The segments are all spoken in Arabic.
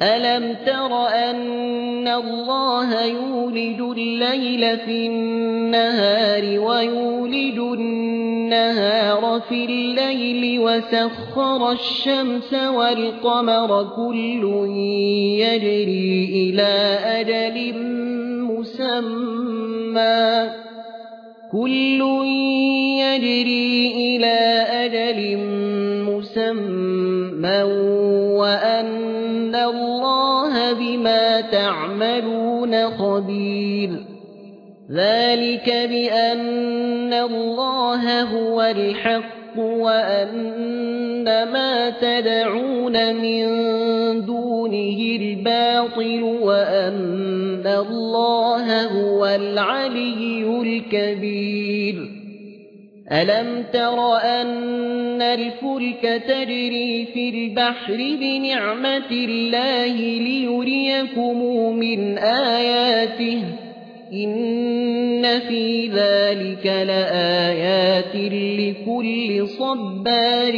ألم تر أن الله يولج الليل في النهار ويولج النهار في الليل وسخر الشمس والقمر كل يجري إلى أجل مسمى وأن الله بما تعملون خبير ذلك بأن الله هو الحق وأن ما تدعون من دونه الباطل وأن الله هو العلي الكبير ألم تر أن الفلك تجري في البحر بنعمة الله ليريكم من آياته إن في ذلك لآيات لكل صبار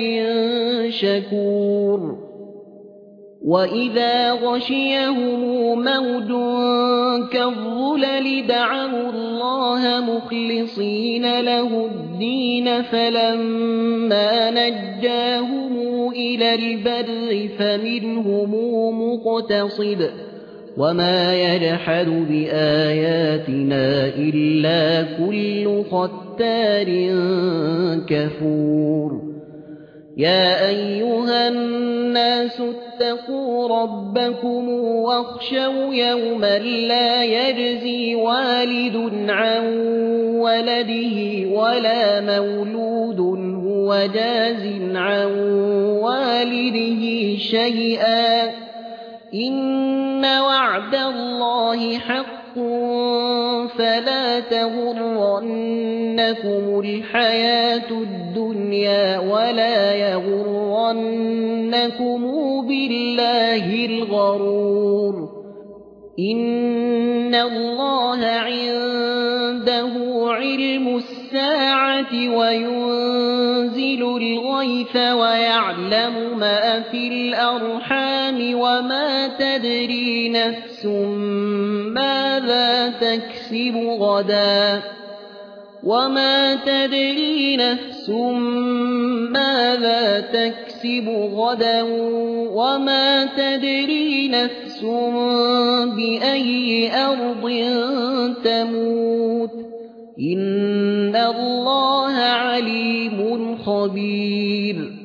شكور وإذا غشيهم موج كالظلل دعوا الله مخلصين له الدين فلما نجاهم إلى البر فمنهم مقتصد وما يجحد بآياتنا إلا كل ختار كفور يا أيها الناس اتقوا ربكم واخشوا يوما لا يجزي والد عن ولده ولا مولود هو جاز عن والده شيئا إن وعد الله حق فلا تغرنكم الحياة الدنيا ولا يغرنكم بالله الغرور إن الله عنده علم الساعة وينزل الغيث ويعلم ما في الأرحام وما تدري نفس ماذا تكسب غدا وما تدري نفس بأي أرض تموت إن الله عليم خبير